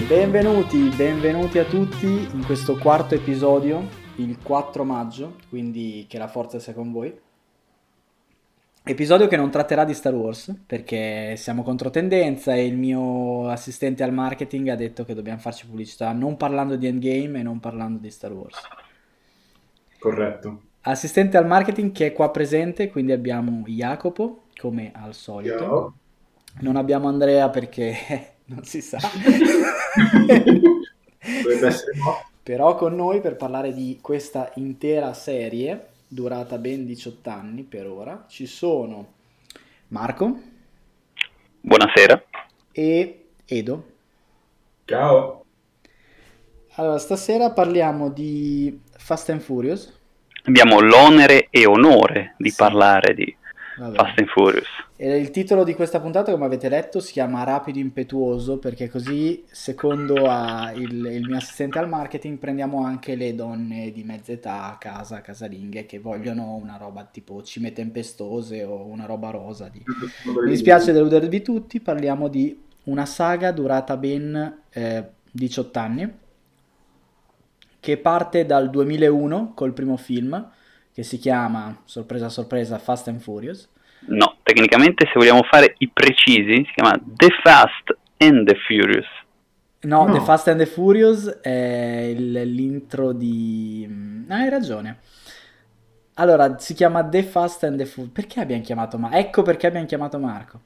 Benvenuti a tutti in questo quarto episodio, il 4 maggio, quindi che la forza sia con voi. Episodio che non tratterà di Star Wars, perché siamo contro tendenza e il mio assistente al marketing ha detto che dobbiamo farci pubblicità non parlando di Endgame e non parlando di Star Wars. Corretto. Assistente al marketing che è qua presente, quindi abbiamo Jacopo, come al solito. Ciao. Non abbiamo Andrea perché non si sa. Dovrebbe essere no. Però con noi per parlare di questa intera serie, durata ben 18 anni per ora, ci sono Marco Buonasera. e Edo. Ciao. Allora, stasera parliamo di Fast and Furious. Abbiamo l'onere e onore di Sì. parlare di Vabbè. Fast and Furious. E il titolo di questa puntata, come avete letto, si chiama Rapido Impetuoso, perché così, secondo il mio assistente al marketing, prendiamo anche le donne di mezza età a casa, casalinghe, che vogliono una roba tipo cime tempestose o una roba rosa. Mi dispiace deludervi tutti, parliamo di una saga durata ben 18 anni, che parte dal 2001 col primo film, che si chiama, sorpresa sorpresa, Fast and Furious. No, tecnicamente se vogliamo fare i precisi si chiama The Fast and the Furious. No, The Fast and the Furious è l'intro di... Ah, hai ragione. Allora, si chiama The Fast and the Furious. Perché abbiamo chiamato Marco? Ecco perché abbiamo chiamato Marco.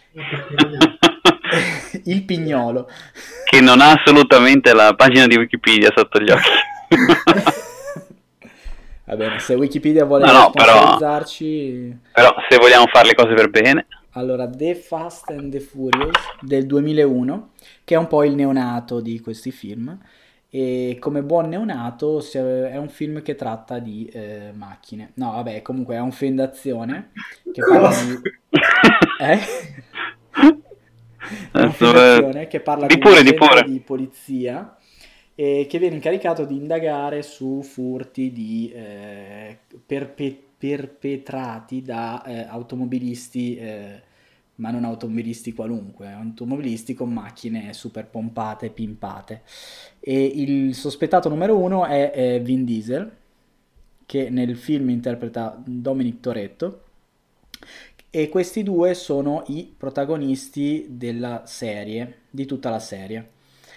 Il pignolo. Che non ha assolutamente la pagina di Wikipedia sotto gli occhi. Va bene, se Wikipedia vuole No, sponsorizzarci... Però se vogliamo fare le cose per bene... Allora, The Fast and the Furious del 2001, che è un po' il neonato di questi film, e come buon neonato è un film che tratta di macchine. No, vabbè, comunque è un film d'azione che parla di... È un film d'azione che parla di un agente di polizia e che viene incaricato di indagare su furti di perpetrati da automobilisti, ma non automobilisti qualunque, automobilisti con macchine super pompate, pimpate. E il sospettato numero uno è Vin Diesel, che nel film interpreta Dominic Toretto, e questi due sono i protagonisti della serie, di tutta la serie.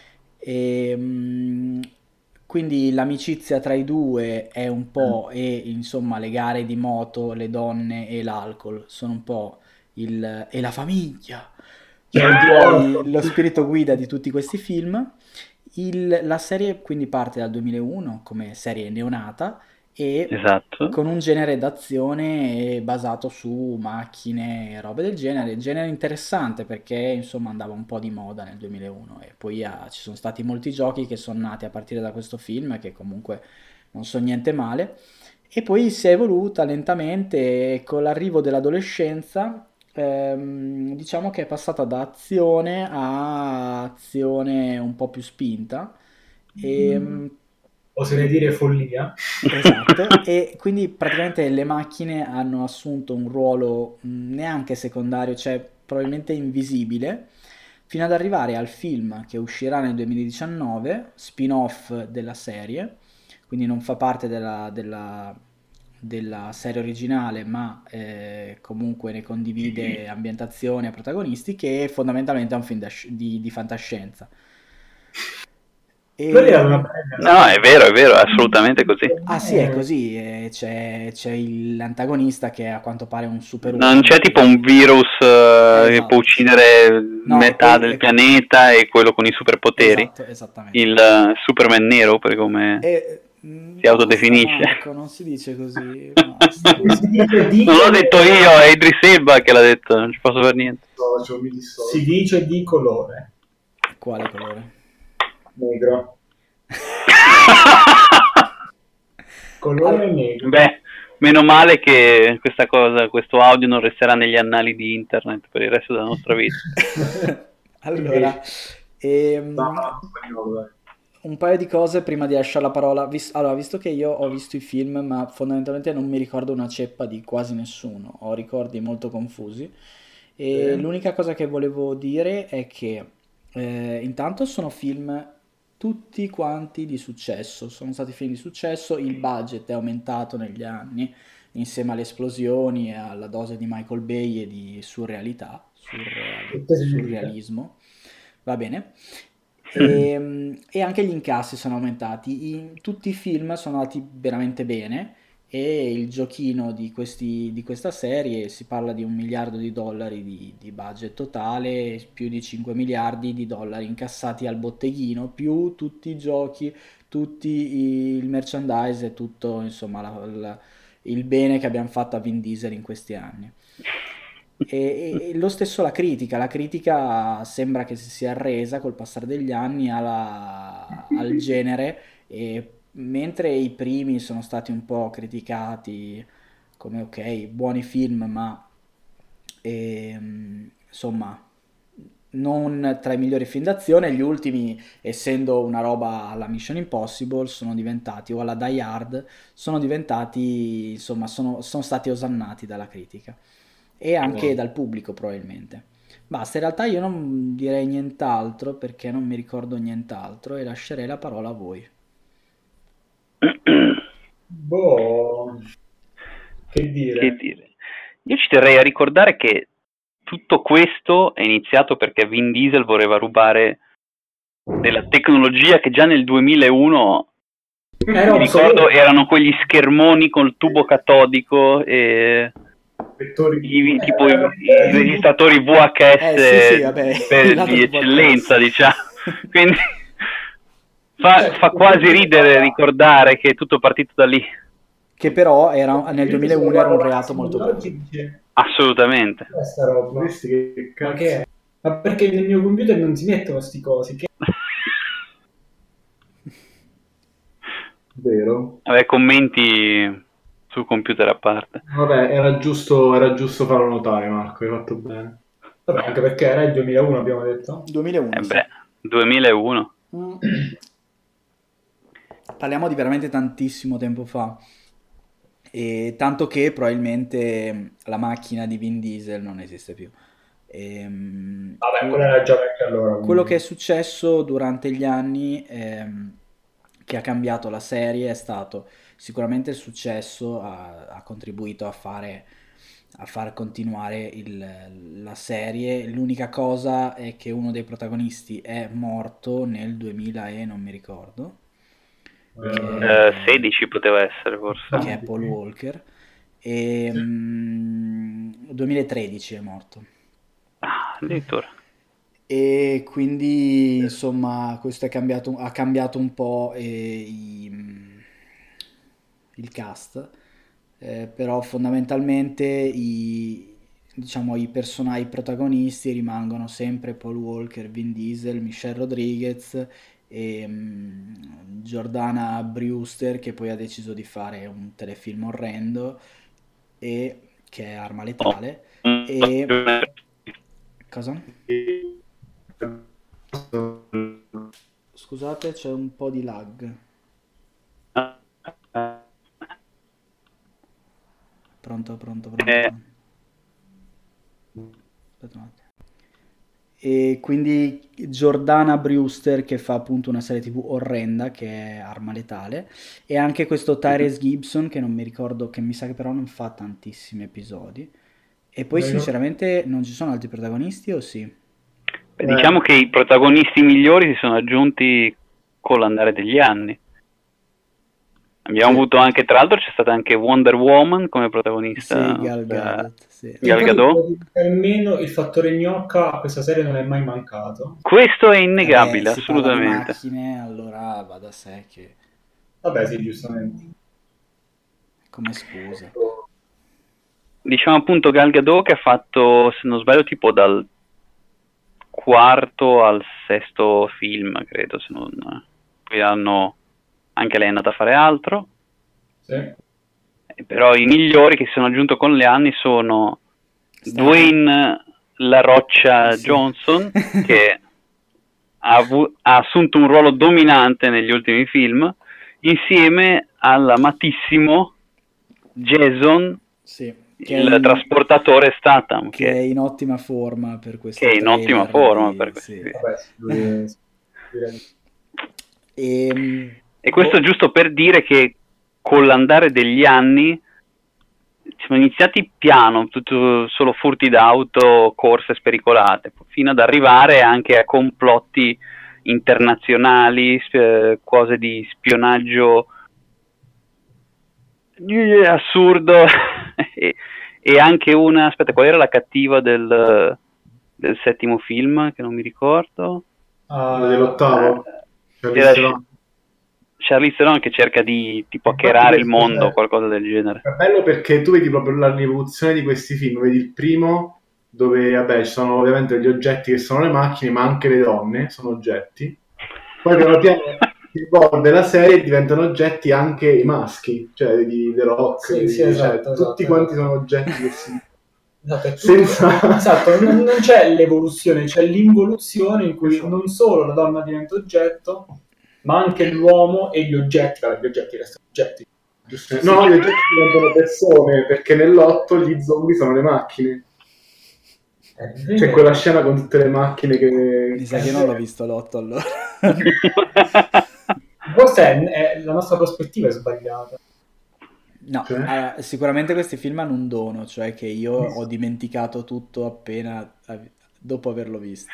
Quindi l'amicizia tra i due è un po', e insomma le gare di moto, le donne e l'alcol sono un po' e la famiglia, lo spirito guida di tutti questi film. La serie quindi parte dal 2001 come serie neonata e esatto, con un genere d'azione basato su macchine e robe del genere interessante perché insomma andava un po' di moda nel 2001 e poi ci sono stati molti giochi che sono nati a partire da questo film che comunque non sono niente male e poi si è evoluta lentamente e con l'arrivo dell'adolescenza diciamo che è passata da azione a azione un po' più spinta e oserei dire follia. esatto, e quindi praticamente le macchine hanno assunto un ruolo neanche secondario, cioè probabilmente invisibile, fino ad arrivare al film che uscirà nel 2019, spin-off della serie, quindi non fa parte della serie originale, ma comunque ne condivide ambientazione e protagonisti, che fondamentalmente è un film di fantascienza. Quella era una bella. No, è vero, è assolutamente così. Ah sì, è così, c'è l'antagonista che è a quanto pare un superuomo. Non c'è tipo un virus che Esatto. può uccidere No, metà del pianeta e quello con i superpoteri? Esatto, esattamente. Il Superman nero, per come si autodefinisce. Marco, non si dice così. Basta. Non l'ho detto io, è Idris Elba che l'ha detto, non ci posso fare niente. Si dice di colore. Quale colore? Negro. Colore negro. Beh, meno male che questo audio non resterà negli annali di internet per il resto della nostra vita. Allora, un paio di cose prima di lasciare la parola. Allora, visto che io ho visto i film, ma fondamentalmente non mi ricordo una ceppa di quasi nessuno, ho ricordi molto confusi. E l'unica cosa che volevo dire è che Intanto sono film tutti quanti di successo, sono stati film di successo, il budget è aumentato negli anni insieme alle esplosioni e alla dose di Michael Bay e di surrealità, Che significa? surrealismo, va bene? E anche gli incassi sono aumentati, tutti i film sono andati veramente bene e il giochino di questa serie si parla di 1 miliardo di dollari di budget totale, più di 5 miliardi di dollari incassati al botteghino, più tutti i giochi, il merchandise e tutto, insomma, il bene che abbiamo fatto a Vin Diesel in questi anni. E lo stesso la critica sembra che si sia arresa col passare degli anni al genere, e mentre i primi sono stati un po' criticati come ok, buoni film, ma insomma non tra i migliori film d'azione, gli ultimi, essendo una roba alla Mission Impossible, sono diventati, o alla Die Hard, sono diventati, insomma, sono stati osannati dalla critica e anche Wow. dal pubblico probabilmente. Basta, in realtà io non direi nient'altro perché non mi ricordo nient'altro e lascerei la parola a voi. Boh, che Che dire. dire. Io ci terrei a ricordare che tutto questo è iniziato perché Vin Diesel voleva rubare della tecnologia che già nel 2001, Era mi ricordo, obsoleto. erano quegli schermoni col tubo catodico e Vettori. tipo i registratori Sì, sì, VHS vabbè, il lato di eccellenza, VHS. diciamo. Quindi Cioè, fa quasi ridere ricordare che è tutto partito da lì. Che però nel io se lo 2001 era un guardo un reato attimo molto di grave. oggi dice, Assolutamente. questa roba. Questi che Ma cazzo. che è? Ma perché nel mio computer non si mettono sti cosi? Che... Vero? Vabbè, commenti sul computer a parte. Vabbè, era giusto farlo notare, Marco, hai fatto bene. Vabbè, anche perché era il 2001 abbiamo detto. 2001, sì. Beh, 2001. Mm. Parliamo di veramente tantissimo tempo fa. E tanto che probabilmente la macchina di Vin Diesel non esiste più. Vabbè, quella era già vecchia allora. Quello che è Quindi. successo durante gli anni, che ha cambiato la serie, è stato sicuramente il successo, ha contribuito a far continuare la serie. L'unica cosa è che uno dei protagonisti è morto nel 2000 e non mi ricordo, che 16 poteva essere forse. che è Paul Walker, e 2013 è morto. Ah, addirittura. E quindi insomma questo ha cambiato un po' il cast, però fondamentalmente diciamo, i protagonisti rimangono sempre Paul Walker, Vin Diesel, Michelle Rodriguez e Jordana Brewster, che poi ha deciso di fare un telefilm orrendo e che è Arma Letale. E cosa? Scusate, c'è un po' di lag. Pronto, pronto, pronto, Eh, pronto. Aspetta un attimo. E quindi Jordana Brewster, che fa appunto una serie TV orrenda che è Arma Letale, e anche questo Tyrese Gibson che non mi ricordo, che mi sa che però non fa tantissimi episodi. E poi sinceramente non ci sono altri protagonisti o sì? Beh, diciamo che i protagonisti migliori si sono aggiunti con l'andare degli anni. Abbiamo avuto anche, tra l'altro c'è stata anche Wonder Woman come protagonista. Sì, Gal Gadot, sì. Gal Gadot. Almeno il fattore gnocca a questa serie non è mai mancato. Questo è innegabile, Si parla di assolutamente. macchine, allora va da sé che Vabbè, sì, giustamente. come scusa. Diciamo appunto Gal Gadot, che ha fatto, se non sbaglio, tipo dal quarto al sesto film, credo, se non... Poi anche lei è andata a fare altro. Sì. Però i migliori che si sono aggiunti con gli anni sono Dwayne La Roccia Johnson, che ha assunto un ruolo dominante negli ultimi film, insieme all'amatissimo Jason il trasportatore Statham, che è in ottima forma per questo che è in ottima forma per questo. sì. Vabbè, E questo giusto per dire che con l'andare degli anni siamo iniziati piano, tutto solo furti d'auto, corse spericolate, fino ad arrivare anche a complotti internazionali, cose di spionaggio assurdo e anche aspetta, qual era la cattiva del settimo film che non mi ricordo? Dell'8º? Era Charlize Theron che cerca di tipo hackerare il mondo o qualcosa del genere. È bello perché tu vedi proprio l'evoluzione di questi film, vedi il primo dove vabbè ci sono ovviamente gli oggetti che sono le macchine, ma anche le donne sono oggetti. Poi piano piano si evolve la serie e diventano oggetti anche i maschi, cioè di The Rock, esatto, tutti quanti sono oggetti che si... Esatto, non c'è l'evoluzione, c'è l'involuzione in cui non solo la donna diventa oggetto, ma anche l'uomo e gli oggetti, gli oggetti restano oggetti. No, gli oggetti diventano persone, perché nell'8 gli zombie sono le macchine. C'è quella scena con tutte le macchine che... Mi sa che non l'ho visto l'8 allora. Forse la nostra prospettiva è sbagliata. No, sicuramente questi film hanno un dono, cioè che io ho dimenticato tutto appena dopo averlo visto.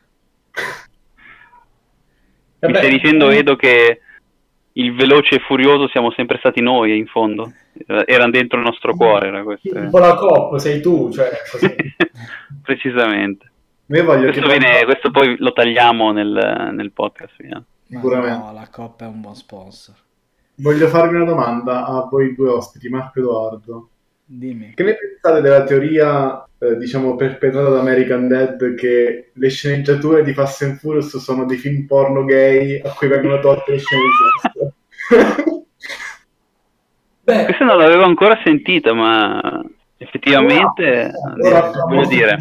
Mi stai dicendo, Edo, che il veloce e furioso siamo sempre stati noi in fondo? Era dentro il nostro cuore, era questo. Tipo la COP, sei tu, cioè così. Precisamente. Voglio questo poi lo tagliamo nel podcast. Sicuramente. No, la COP è un buon sponsor. Voglio farvi una domanda a voi due ospiti, Marco e Edoardo. Dimmi. Che ne pensate della teoria, diciamo, perpetrata da American Dad, che le sceneggiature di Fast and Furious sono dei film porno gay a cui vengono tolte le scene di sesso? Questa non l'avevo ancora sentita, ma effettivamente voglio dire.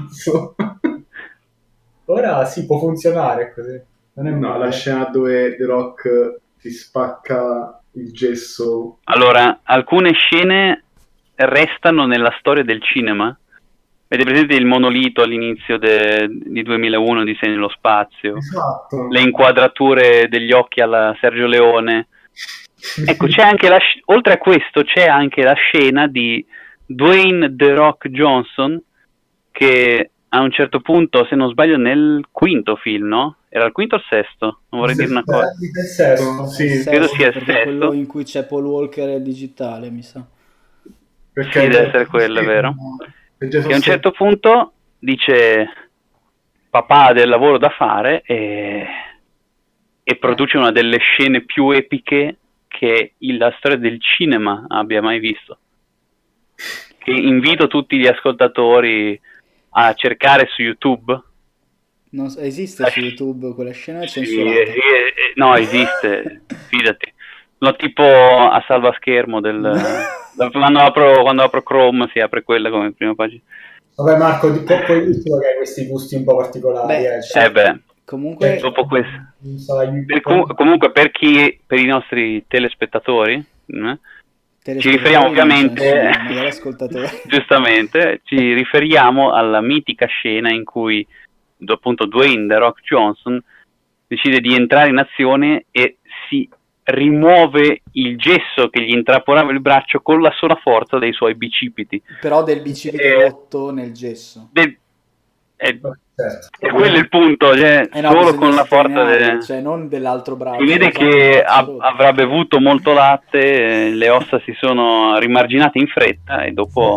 Ora sì, può funzionare così. Non è la scena dove The Rock si spacca il gesso. Allora, alcune scene restano nella storia del cinema. Avete presente il monolito all'inizio di 2001 di Sei nello spazio? Esatto. Le inquadrature degli occhi alla Sergio Leone. Ecco, c'è anche oltre a questo c'è anche la scena di Dwayne The Rock Johnson che a un certo punto, se non sbaglio, nel quinto film, no? Era il quinto o il sesto? Non vorrei dire una cosa. Il sesto. Sì, credo sia il sesto. Quello in cui c'è Paul Walker e il digitale, mi sa. Perché sì, deve essere quello, è vero? Che a un certo punto dice papà ha del lavoro da fare e produce una delle scene più epiche che la storia del cinema abbia mai visto. Che invito tutti gli ascoltatori a cercare su YouTube. Non esiste su YouTube quella scena censurata? No, esiste, fidati. No, tipo a salvaschermo quando apro Chrome si apre quella come prima pagina. Vabbè Marco, poi dici che hai questi gusti un po' particolari. Comunque dopo questo. Comunque per i nostri telespettatori ci riferiamo ovviamente giustamente ci riferiamo alla mitica scena in cui appunto Dwayne The Rock Johnson decide di entrare in azione e si rimuove il gesso che gli intrappolava il braccio con la sola forza dei suoi bicipiti. Però del bicipite rotto nel gesso. E quello è il punto, cioè, solo con la forza cioè non dell'altro braccio. Si vede che avrà bevuto molto latte, le ossa si sono rimarginate in fretta e dopo...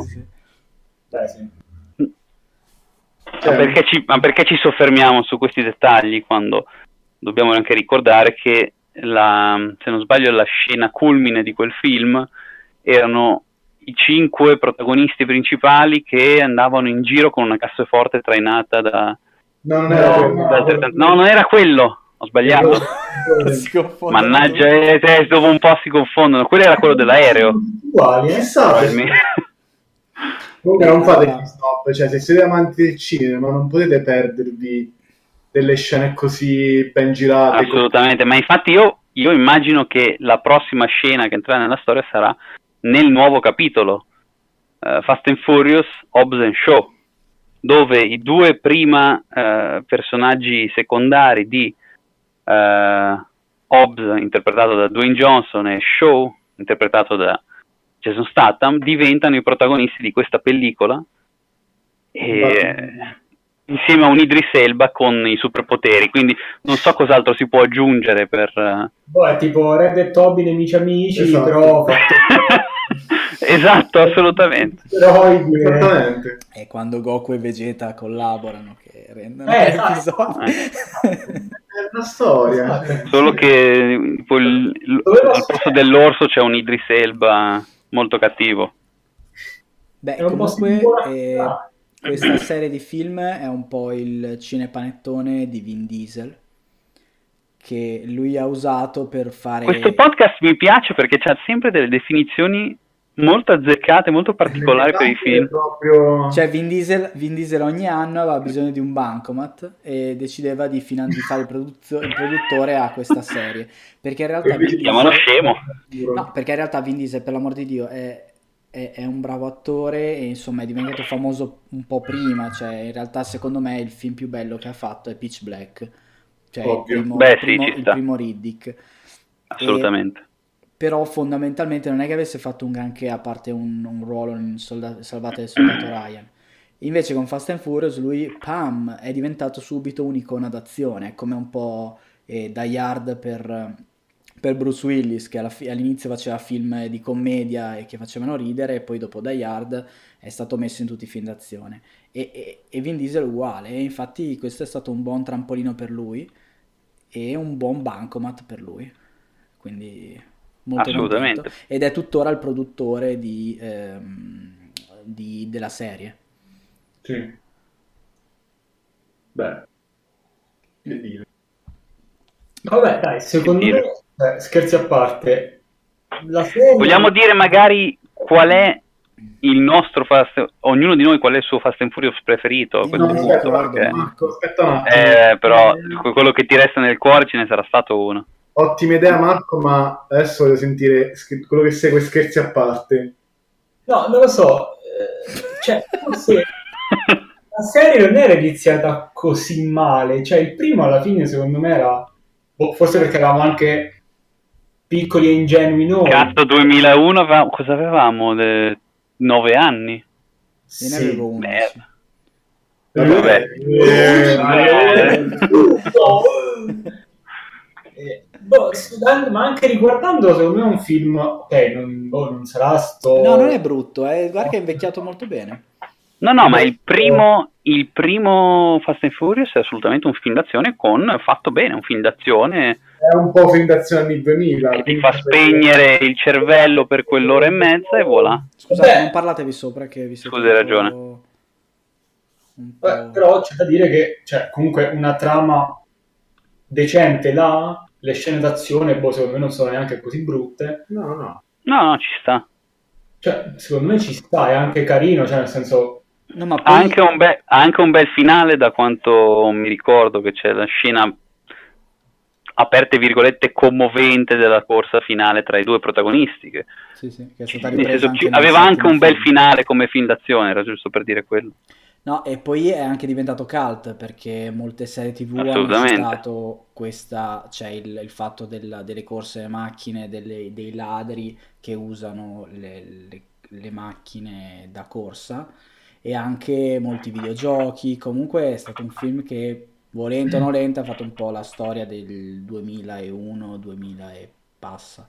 Ma perché ci soffermiamo su questi dettagli quando dobbiamo anche ricordare che se non sbaglio la scena culmine di quel film erano i 5 protagonisti principali che andavano in giro con una cassaforte trainata da... No, non era quello, ho sbagliato. Mannaggia, dopo un po' si confondono. Quello era quello dell'aereo. Uguali, Comunque non fate stop, cioè se siete amanti del cinema non potete perdervi delle scene così ben girate. Assolutamente, ma infatti io immagino che la prossima scena che entrerà nella storia sarà nel nuovo capitolo, Fast and Furious Hobbs and Shaw, dove i due prima personaggi secondari di Hobbs, interpretato da Dwayne Johnson, e Shaw, interpretato da Jason Statham, diventano i protagonisti di questa pellicola, insieme a un Idris Elba con i superpoteri, quindi non so cos'altro si può aggiungere per... è tipo Red e Toby nemici amici, esatto. però fatto... Esatto, assolutamente. Esattamente. È quando Goku e Vegeta collaborano che rendono esatto. l'episodio. È una storia. Solo che al posto dell'orso c'è un Idris Elba molto cattivo. Beh, comunque questa serie di film è un po' il cinepanettone di Vin Diesel, che lui ha usato per fare... Questo podcast mi piace perché c'ha sempre delle definizioni molto azzeccate, molto particolari per i film. Cioè Vin Diesel ogni anno aveva bisogno di un bancomat e decideva di fare il produttore a questa serie, perché in realtà si chiamano scemo. No, perché in realtà Vin Diesel, per l'amor di Dio, è un bravo attore e insomma è diventato famoso un po' prima. Cioè in realtà secondo me il film più bello che ha fatto è Pitch Black, cioè il primo Riddick. Assolutamente. Però fondamentalmente non è che avesse fatto un granché, a parte un ruolo in Salvate il soldato Ryan. Invece con Fast and Furious lui, è diventato subito un'icona d'azione, come un po' Die Hard per Bruce Willis, che all'inizio faceva film di commedia e che facevano ridere, e poi dopo Die Hard è stato messo in tutti i film d'azione. E Vin Diesel uguale, e infatti questo è stato un buon trampolino per lui e un buon bancomat per lui. Quindi... molto assolutamente contento. Ed è tuttora il produttore della serie. Sì. Beh, che dire. Vabbè, dai, secondo me, scherzi a parte, la serie... Vogliamo dire magari qual è il nostro ognuno di noi qual è il suo Fast and Furious preferito? Marco, aspetta un attimo. Però quello che ti resta nel cuore ce ne sarà stato uno. Ottima idea, Marco, ma adesso voglio sentire quello che segue, scherzi a parte. No, non lo so. Cioè, forse la serie non era iniziata così male. Cioè, il primo alla fine, secondo me, era... forse perché eravamo anche piccoli e ingenui noi. Cazzo, 2001, cosa avevamo? 9 anni? Io ne avevo 11. Ma anche riguardando, secondo me è un film, non sarà no, non è brutto, guarda che è invecchiato molto bene. No, ma il primo Fast and Furious è assolutamente un film d'azione fatto bene, un film d'azione. È un po' film d'azione anni 2000. Che ti fa spegnere il cervello per quell'ora e mezza e voilà. Scusate, non parlatevi sopra che vi siete... Scusa, hai ragione. Però c'è da dire che, cioè, comunque una trama decente là, le scene d'azione, secondo me non sono neanche così brutte. No, ci sta. Cioè, secondo me ci sta, è anche carino, cioè nel senso... No, ma poi... anche un bel finale, da quanto mi ricordo, che c'è la scena, aperte virgolette, commovente della corsa finale tra i due protagonisti. Che è stata ripresa aveva anche un bel finale come film d'azione, era giusto per dire quello. No, e poi è anche diventato cult, perché molte serie TV hanno citato questa, cioè il fatto delle corse alle macchine, dei ladri che usano le macchine da corsa, e anche molti videogiochi. Comunque è stato un film che, volente o nolente, ha fatto un po' la storia del 2001-2000 e passa.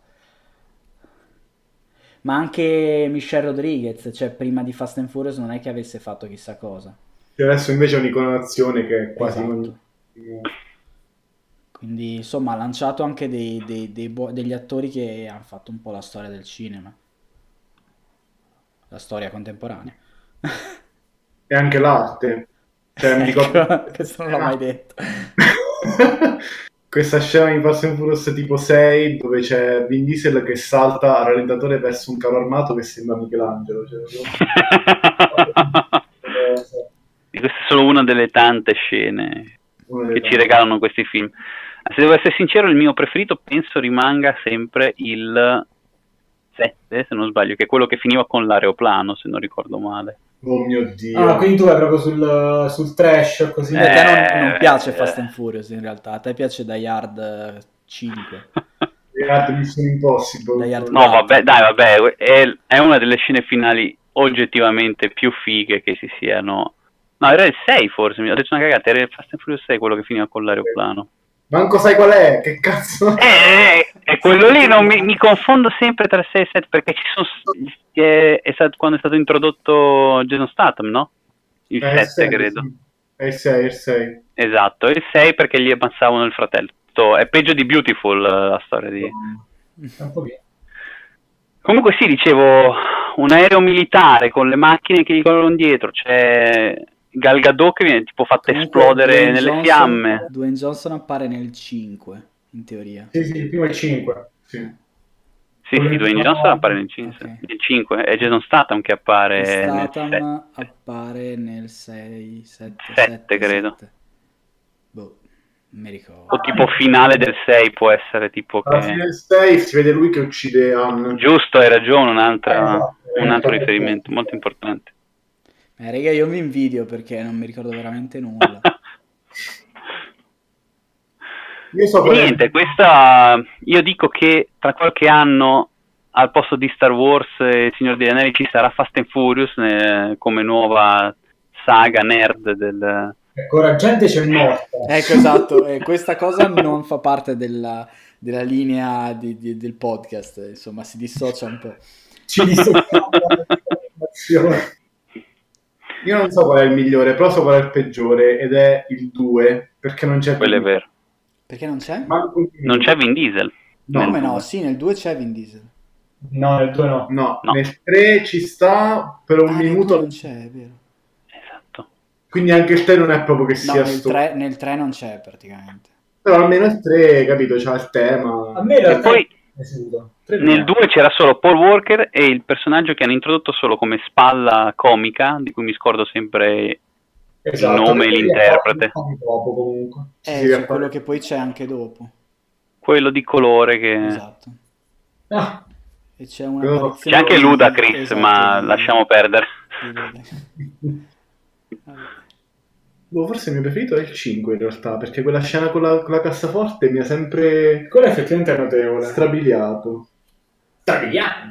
Ma anche Michelle Rodriguez, cioè prima di Fast and Furious non è che avesse fatto chissà cosa. E adesso invece è un'icona d'azione che è quasi... Esatto. Quindi insomma ha lanciato anche degli attori che hanno fatto un po' la storia del cinema. La storia contemporanea. E anche l'arte. Cioè, mi ricordo... Questo non l'ho mai detto. Questa scena in Fast and Furious tipo 6 dove c'è Vin Diesel che salta a rallentatore verso un carro armato che sembra Michelangelo. E questa è solo una delle tante scene che ci regalano questi film. Se devo essere sincero, il mio preferito penso rimanga sempre il 7, se non sbaglio, che è quello che finiva con l'aeroplano, se non ricordo male. Oh mio Dio. Ah, quindi tu vai proprio sul trash, così. A te non piace Fast and Furious in realtà, a te piace Die Hard 5. Mission Impossible. Die Hard No, 4. vabbè, è una delle scene finali oggettivamente più fighe che si siano. No, era il 6 forse, mi ho detto una cagata, era il Fast and Furious 6 quello che finiva con l'aeroplano. Manco sai qual è, che cazzo? È quello lì, non mi confondo sempre tra 6 e 7 perché ci sono quando è stato introdotto Jason Statham, no? Il 7 6, credo. Sì. È il 6, è il 6. Esatto, il 6 perché gli ammazzavano il fratello. È peggio di Beautiful la storia di... Un pochino. Comunque sì, dicevo, un aereo militare con le macchine che gli corrono dietro, c'è Gal Gadot che viene tipo fatta Comunque, esplodere Dwayne nelle Johnson- fiamme. Dwayne Johnson appare nel 5, in teoria. Sì, prima il 5. Sì. Sì, Dwayne Johnson appare nel 5. Ok. Nel 5, è Jason Statham che appare nel 7. Statham appare nel 6, 7, 7, credo. 7. Boh, non mi ricordo. O tipo finale del 6 può essere tipo Alla che... fine del 6 si vede lui che uccide Anne. Giusto, hai ragione, un altro Esatto. riferimento molto importante. Raga, io mi invidio perché non mi ricordo veramente nulla. Io so qual è- Niente, questa io dico che tra qualche anno al posto di Star Wars e Il Signore degli Anelli ci sarà Fast and Furious come nuova saga nerd del... Ecco, ora gente c'è morta. Ecco, esatto, e questa cosa non fa parte della linea del podcast, insomma, si dissocia un po'. Ci dissociamo dall'informazione. Io non so qual è il migliore, però so qual è il peggiore ed è il 2, perché non c'è Quello è vero. Perché non c'è? Non c'è Vin Diesel. Come no? Sì, nel 2 c'è Vin Diesel. No, nel 2 no. No, No. nel 3 ci sta per un Nel 2 minuto, non c'è, è vero. Esatto. quindi anche il 3 non è proprio che No, sia nel 3 non c'è praticamente. Però almeno il 3, capito, c'ha il tema. A me in realtà poi- è piaciuto. Nel 2 c'era solo Paul Walker e il personaggio che hanno introdotto solo come spalla comica, di cui mi scordo sempre Esatto, il nome e perché l'interprete. dopo comunque. Sì, C'è sì, quello che poi c'è anche dopo. quello di colore che... Esatto. Ah, E c'è una Quello- apparizione C'è anche di- Ludacris, esatto, ma lasciamo perdere. di- Vabbè. Boh, forse il mio preferito è il 5 in realtà, perché quella scena con la cassaforte mi ha sempre quello effettivamente è notevole. strabiliato. Strabiliato.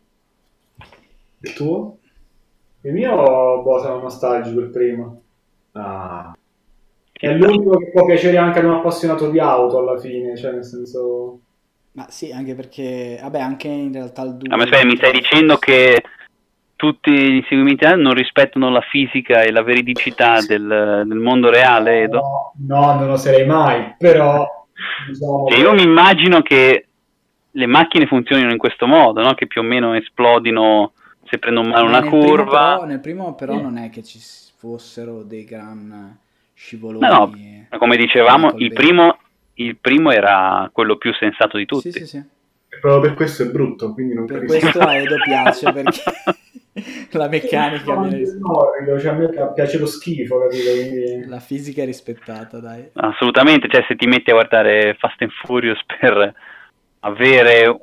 Il tuo? Il mio, boh, sono nostalgico il primo. Ah, È l'unico che può piacere anche ad un appassionato di auto alla fine, cioè nel senso... Ma sì, anche perché, vabbè, anche in realtà il 2. Ma aspetta, mi stai dicendo che tutti gli inseguimenti non rispettano la fisica e la veridicità del mondo reale, Edo? No, non lo sarei mai, però... Diciamo, Cioè, io mi immagino che le macchine funzionino in questo modo, no? Che più o meno esplodino se prendono male una curva. Nel primo però Sì. non è che ci fossero dei gran scivoloni. No, ma come dicevamo, col il primo era quello più sensato di tutti. Sì, sì, sì. e proprio per questo è brutto, quindi non Per capisco. questo a Edo piace, perché la meccanica viene cioè, a me piace lo schifo, capito? Quindi... la fisica è rispettata, dai. Assolutamente, cioè se ti metti a guardare Fast and Furious per avere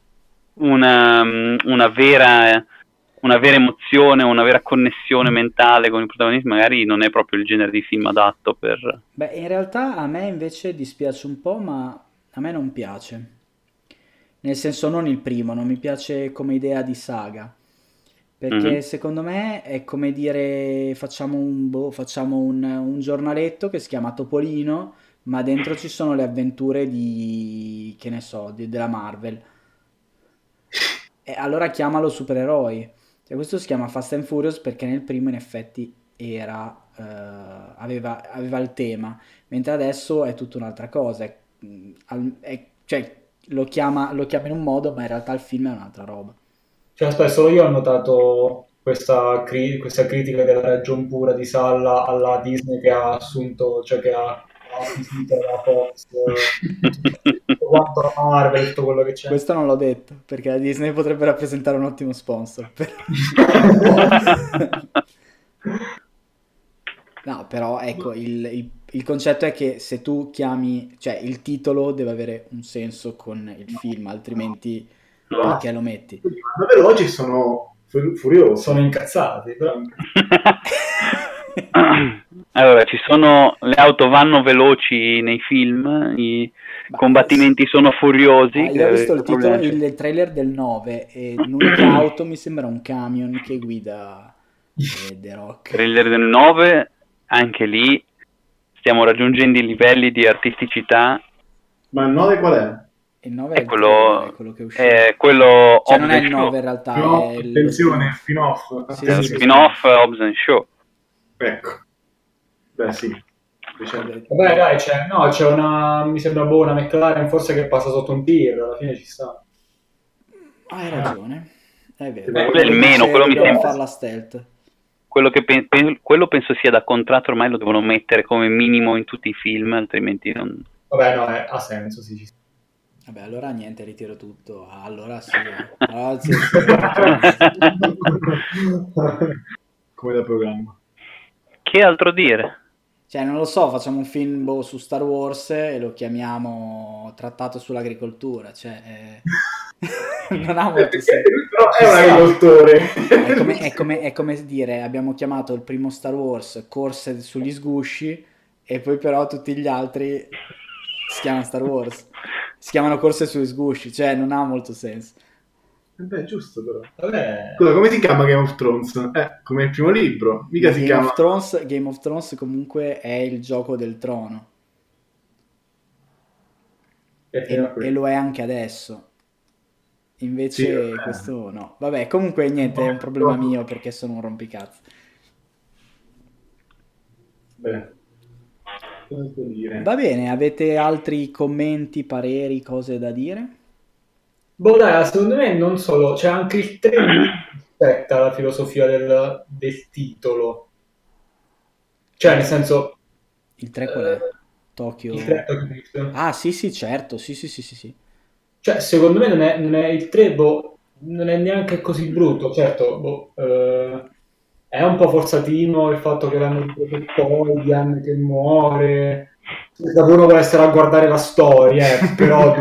una vera emozione, una vera connessione mentale con i protagonisti, magari non è proprio il genere di film adatto per... Beh, in realtà a me invece dispiace un po', ma a me non piace. Nel senso, non il primo, non mi piace come idea di saga. Perché Mhm. secondo me è come dire facciamo un giornaletto che si chiama Topolino, ma dentro ci sono le avventure di, che ne so, della Marvel. E allora chiamalo supereroi. Cioè, questo si chiama Fast and Furious perché nel primo in effetti aveva il tema, mentre adesso è tutta un'altra cosa. Cioè, lo chiama in un modo, ma in realtà il film è un'altra roba. Cioè, aspetta, solo io ho notato questa critica della ragion pura di Salla alla Disney che ha assunto, cioè che ha acquisito la Fox, tutto quanto la Marvel, tutto quello che c'è. Questo non l'ho detto, perché la Disney potrebbe rappresentare un ottimo sponsor. No, però ecco, il concetto è che se tu chiami, cioè il titolo deve avere un senso con il film, altrimenti Perché lo metti? Ma veloci sono furiosi. Sono incazzati, però. Allora, le auto vanno veloci nei film, i combattimenti sono furiosi. Io ho visto il problema c'è. il trailer del 9 e l'unica auto mi sembra un camion che guida The Rock. Trailer del 9, anche lì stiamo raggiungendo i livelli di artisticità. Ma il 9 qual è? Il 9 È è il trailer, è quello che è uscito. È quello Cioè non è Hobbs il and 9 Shaw. in realtà, No, è attenzione, spin-off. Sì, Attenzione. sì, sì. Spin-off Hobbs and Shaw. Ecco. Beh, sì. Diciamo. Vabbè, dai, c'è una, mi sembra una McLaren forse che passa sotto un tir, alla fine ci sta. Hai ragione, è vero. Quello è il meno, quello mi dobbiamo sembra. farla stealth. Quello penso sia da contratto, ormai lo devono mettere come minimo in tutti i film, altrimenti non... Vabbè, no, ha senso, sì, ci sta. Vabbè, allora niente, ritiro tutto. Allora sì. Come da programma. Che altro dire? Cioè, non lo so, facciamo un film su Star Wars e lo chiamiamo Trattato sull'agricoltura. Cioè, non ha molto senso. Però è un agricoltore. È come dire, abbiamo chiamato il primo Star Wars Corse sugli sgusci e poi però tutti gli altri si chiamano Star Wars. Si chiamano Corse sugli sgusci, cioè non ha molto senso. Beh, giusto però. Vabbè. Scusa, come si chiama Game of Thrones? Come il primo libro. Mica si chiama... Game of Thrones comunque è il gioco del trono. E lo è anche adesso. Invece Sì, questo no. Vabbè, comunque niente, è un problema mio perché sono un rompicazzo. Beh. Cosa devo dire? Va bene, avete altri commenti, pareri, cose da dire? Boh, dai, secondo me non solo, c'è anche il 3 rispetta la filosofia del titolo. Cioè, nel senso... Il 3 qual è? Tokyo... Il 3 Tokyo Drift. Ah, sì, certo, sì. Cioè, secondo me non è il 3, boh, non è neanche così brutto, certo, boh, è un po' forzatino il fatto che l'hanno ripreso poi, Diane che muore, uno vuole essere a guardare la storia, però...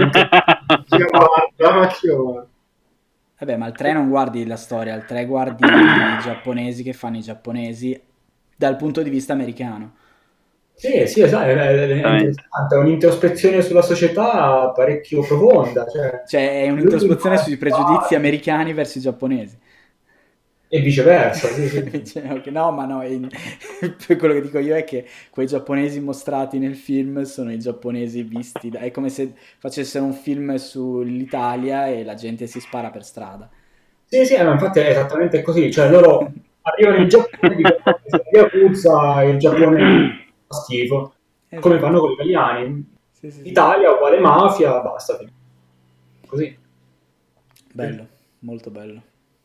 Vabbè, ma al 3 non guardi la storia, al 3 guardi i giapponesi che fanno i giapponesi dal punto di vista americano. Sì, esatto, è interessante, è un'introspezione sulla società parecchio profonda. Cioè è un'introspezione sui pregiudizi americani verso i giapponesi. E viceversa, sì. No, ma no, quello che dico io è che quei giapponesi mostrati nel film sono i giapponesi visti, è come se facessero un film sull'Italia e la gente si spara per strada. Sì, ma infatti è esattamente così, cioè loro arrivano in Giappone e dicono che puzza, il Giappone fa schifo, come fanno con gli italiani. Sì. Italia uguale mafia, basta. Così. Bello, molto bello.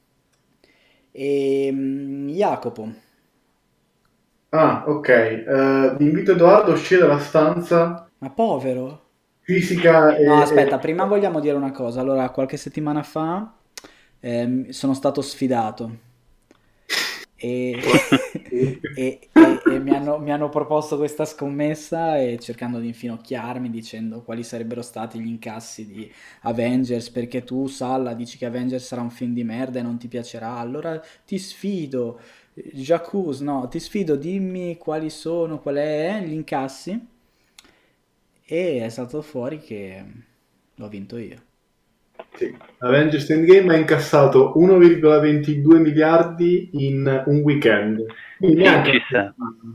E Jacopo. Ah, ok. Invito Edoardo a uscire dalla stanza Ma povero? fisica e... No, aspetta, prima vogliamo dire una cosa. Allora, qualche settimana fa sono stato sfidato e mi hanno proposto questa scommessa e cercando di infinocchiarmi dicendo quali sarebbero stati gli incassi di Avengers, perché tu, Salla, dici che Avengers sarà un film di merda e non ti piacerà, allora ti sfido, Jacuz, no, ti sfido, dimmi qual è gli incassi, e è stato fuori che l'ho vinto io. Sì. Avengers Endgame ha incassato 1,22 miliardi in un weekend. Quindi neanche ci sta.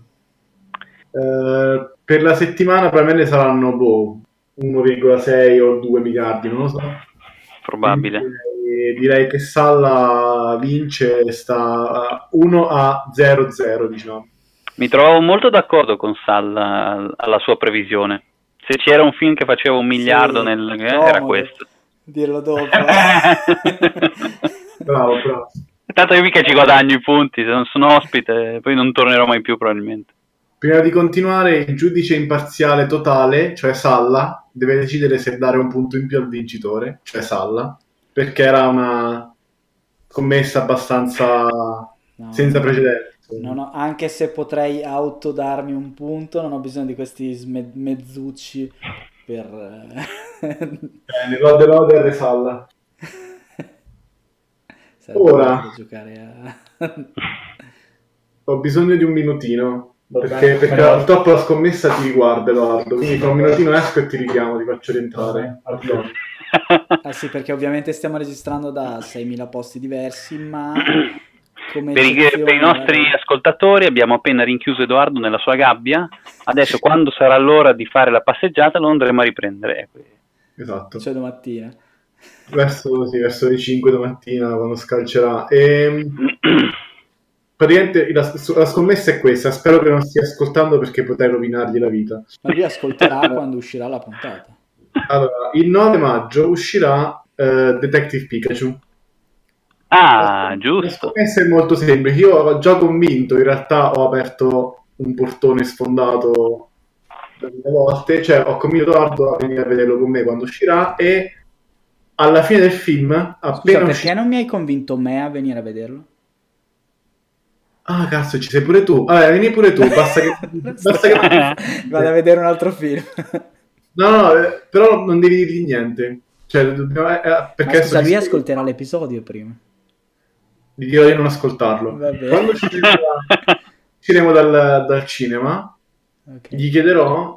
per la settimana probabilmente saranno 1,6 o 2 miliardi, non lo so. Probabile. Quindi, direi che Salla vince, sta 1-0-0, diciamo. Mi trovo molto d'accordo con Salla alla sua previsione. Se c'era un film che faceva 1 miliardo era questo. Dirlo dopo. Bravo. Tanto io mica ci guadagno i punti, se non sono ospite, poi non tornerò mai più probabilmente. Prima di continuare, il giudice imparziale totale, cioè Salla, deve decidere se dare un punto in più al vincitore, cioè Salla, perché era una scommessa abbastanza senza precedenti. No, anche se potrei autodarmi un punto, non ho bisogno di questi mezzucci per... Bene, lode Salla. Sarebbe Ora. bello giocare a... Ho bisogno di un minutino. Va Perché bene, però- purtroppo la scommessa ti riguarda, Edoardo. Quindi fra un minutino esco e ti richiamo, ti faccio rientrare. Pardon. Ah sì, perché ovviamente stiamo registrando da 6.000 posti diversi, ma come Per i eccezione, nostri magari- ascoltatori abbiamo appena rinchiuso Edoardo nella sua gabbia. Adesso, quando sarà l'ora di fare la passeggiata, lo andremo a riprendere. Esatto. cioè domattina. Verso le 5 domattina quando scalcerà. Praticamente la scommessa è questa. Spero che non stia ascoltando perché potrei rovinargli la vita. Ma lui ascolterà quando uscirà la puntata. Allora, il 9 maggio uscirà Detective Pikachu. Ah, La giusto. scommessa è molto semplice. Io ero già convinto, in realtà ho aperto un portone sfondato delle volte, cioè ho convinto Edoardo a venire a vederlo con me quando uscirà e alla fine del film, Scusa, appena perché uscirà... non mi hai convinto me a venire a vederlo? Ah, cazzo, ci sei pure tu. Vabbè, vieni pure tu, basta che... basta che... Vado a vedere un altro film. No, però non devi dirgli niente. Cioè, perché Ma adesso scusa, ti lui spiego. ascolterà l'episodio prima. Gli dirò di non ascoltarlo. Va bene. Quando usciremo dal cinema, Ok. gli chiederò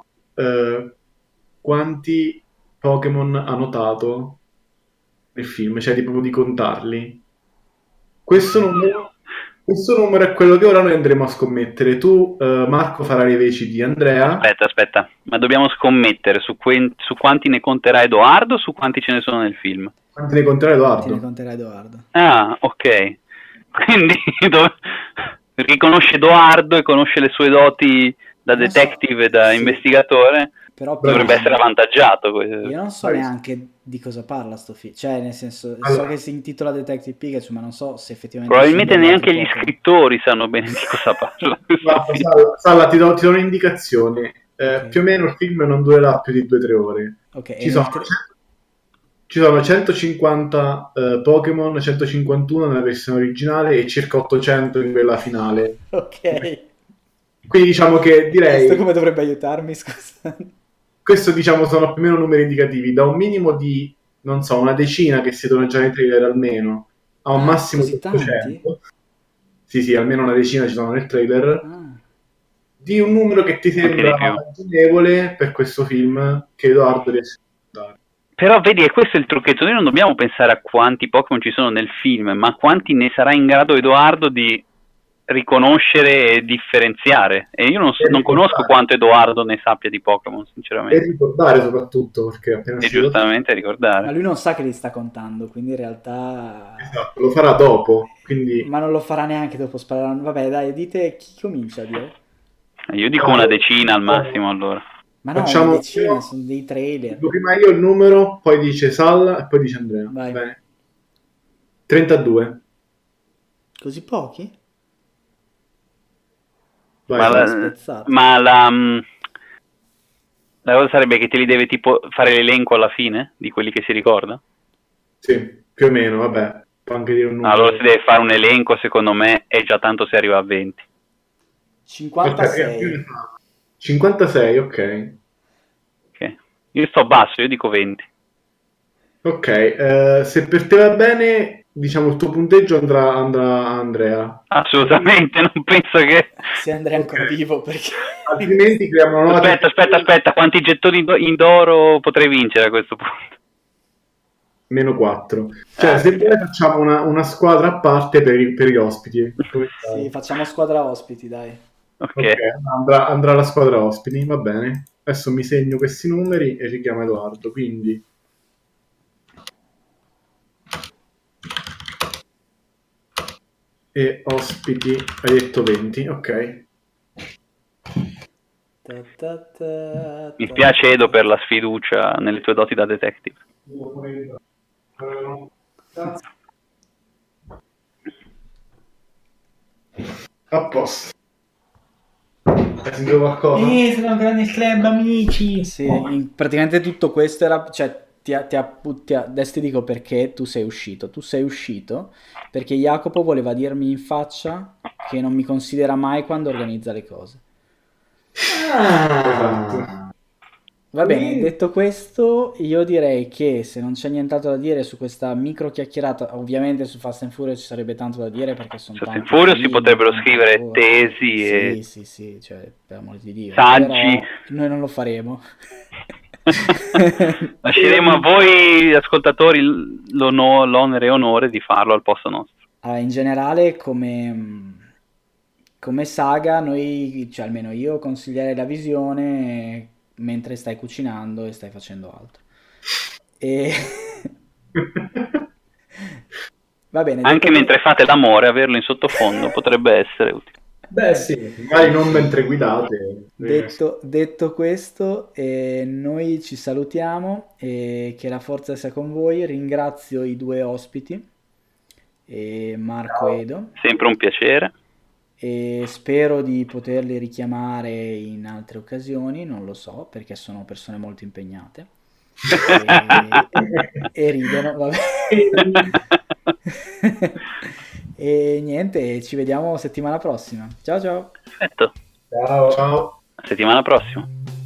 quanti Pokémon ha notato nel film, cioè proprio di contarli. Questo numero è quello che ora noi andremo a scommettere. Tu, Marco, farai le veci di Andrea. Aspetta, ma dobbiamo scommettere su quanti ne conterà Edoardo o su quanti ce ne sono nel film? Quanti ne conterà Te ne Edoardo? conterà Edoardo. Ah, ok. Quindi perché conosce Edoardo e conosce le sue doti da Non so, detective e da sì. investigatore, Però dovrebbe essere avvantaggiato. io non so neanche di cosa parla sto film. Cioè, nel senso, so Allora. che si intitola Detective Pikachu, ma non so se effettivamente... Probabilmente ci sono neanche altri gli Pokémon. scrittori sanno bene di cosa parla. Guarda, Salla, ti do un'indicazione. Ok. Più o meno il film non durerà più di 2 o 3 ore. Ok, e Ci sono, nel tre- ci sono 150 Pokémon, 151 nella versione originale e circa 800 in quella finale. Ok. Quindi diciamo che direi... Questo come dovrebbe aiutarmi, scusa? Questo diciamo sono più o meno numeri indicativi, da un minimo di, non so, una decina che si trovano già nei trailer almeno, a un massimo così di tanti? 800. Sì, almeno una decina ci sono nel trailer. Ah. Di un numero che ti Anche sembra di più. ragionevole per questo film che Edoardo riesce a dare. Però vedi, e questo è il trucchetto, noi non dobbiamo pensare a quanti Pokémon ci sono nel film, ma quanti ne sarà in grado Edoardo di riconoscere e differenziare. E io non conosco quanto Edoardo ne sappia di Pokémon, E sinceramente. ricordare soprattutto, perché appena E si vota- giustamente Ma ricordare. lui non sa che li sta contando, quindi in realtà... Esatto, lo farà dopo, quindi Ma non lo farà neanche dopo, spareranno. Vabbè, dai, dite chi comincia a dire. Io dico una decina al massimo, allora. Ma no, Facciamo- una decina, sono dei trailer. dico prima io il numero, poi dice Salla e poi dice Andrea. Vai. Bene. 32. Così pochi? Vai, Ma Salla. Sono spezzato. la cosa sarebbe che te li deve tipo fare l'elenco alla fine di quelli che si ricorda. Sì, più o meno, vabbè. Può anche dire un numero. Allora si deve fare un elenco, secondo me è già tanto se arriva a 20. 56. 56, ok. Ok. Io sto basso, io dico 20. Ok, se per te va bene, diciamo il tuo punteggio andrà a Andrea. Assolutamente, non penso che... Se Andrea è ancora Ok. vivo, perché... Altrimenti creiamo una nuova Aspetta, quanti gettoni in d'oro potrei vincere a questo punto? Meno 4. Cioè, se vuoi facciamo una squadra a parte per gli ospiti. Come stai? Sì, facciamo squadra ospiti, dai. Ok. Ok, andrà la squadra ospiti, va bene. Adesso mi segno questi numeri e richiamo Edoardo, quindi... E ospiti, hai detto 20, ok. Mi spiace Edo per la sfiducia nelle tue doti da detective. A posto. Hai sentito qualcosa? Sono un grande club, amici. Sì, praticamente tutto questo era... Cioè, adesso ti dico perché tu sei uscito. Tu sei uscito perché Jacopo voleva dirmi in faccia che non mi considera mai quando organizza le cose. Esatto. Va bene, Quindi- detto questo, io direi che se non c'è nient'altro da dire su questa micro chiacchierata, ovviamente su Fast and Furious ci sarebbe tanto da dire perché sono Su Fast tanti and Furious si film, potrebbero tanti scrivere lavori. tesi e Sì, cioè, per amor di Dio. saggi. Però noi non lo faremo. Lasceremo a voi ascoltatori l'onere e onore di farlo al posto nostro. Allora, in generale, come saga, noi, cioè almeno io consiglierei la visione mentre stai cucinando e stai facendo altro. E va bene, Anche detto mentre fate l'amore, averlo in sottofondo potrebbe essere utile. Beh, sì. Magari non mentre guidate. detto questo, noi ci salutiamo e che la forza sia con voi. Ringrazio i due ospiti, Marco e Edo, Sempre un piacere. e spero di poterli richiamare in altre occasioni, non lo so, perché sono persone molto impegnate. E ridono, vabbè. E niente, ci vediamo settimana prossima. Ciao ciao. Perfetto. Ciao. Ciao. A settimana prossima.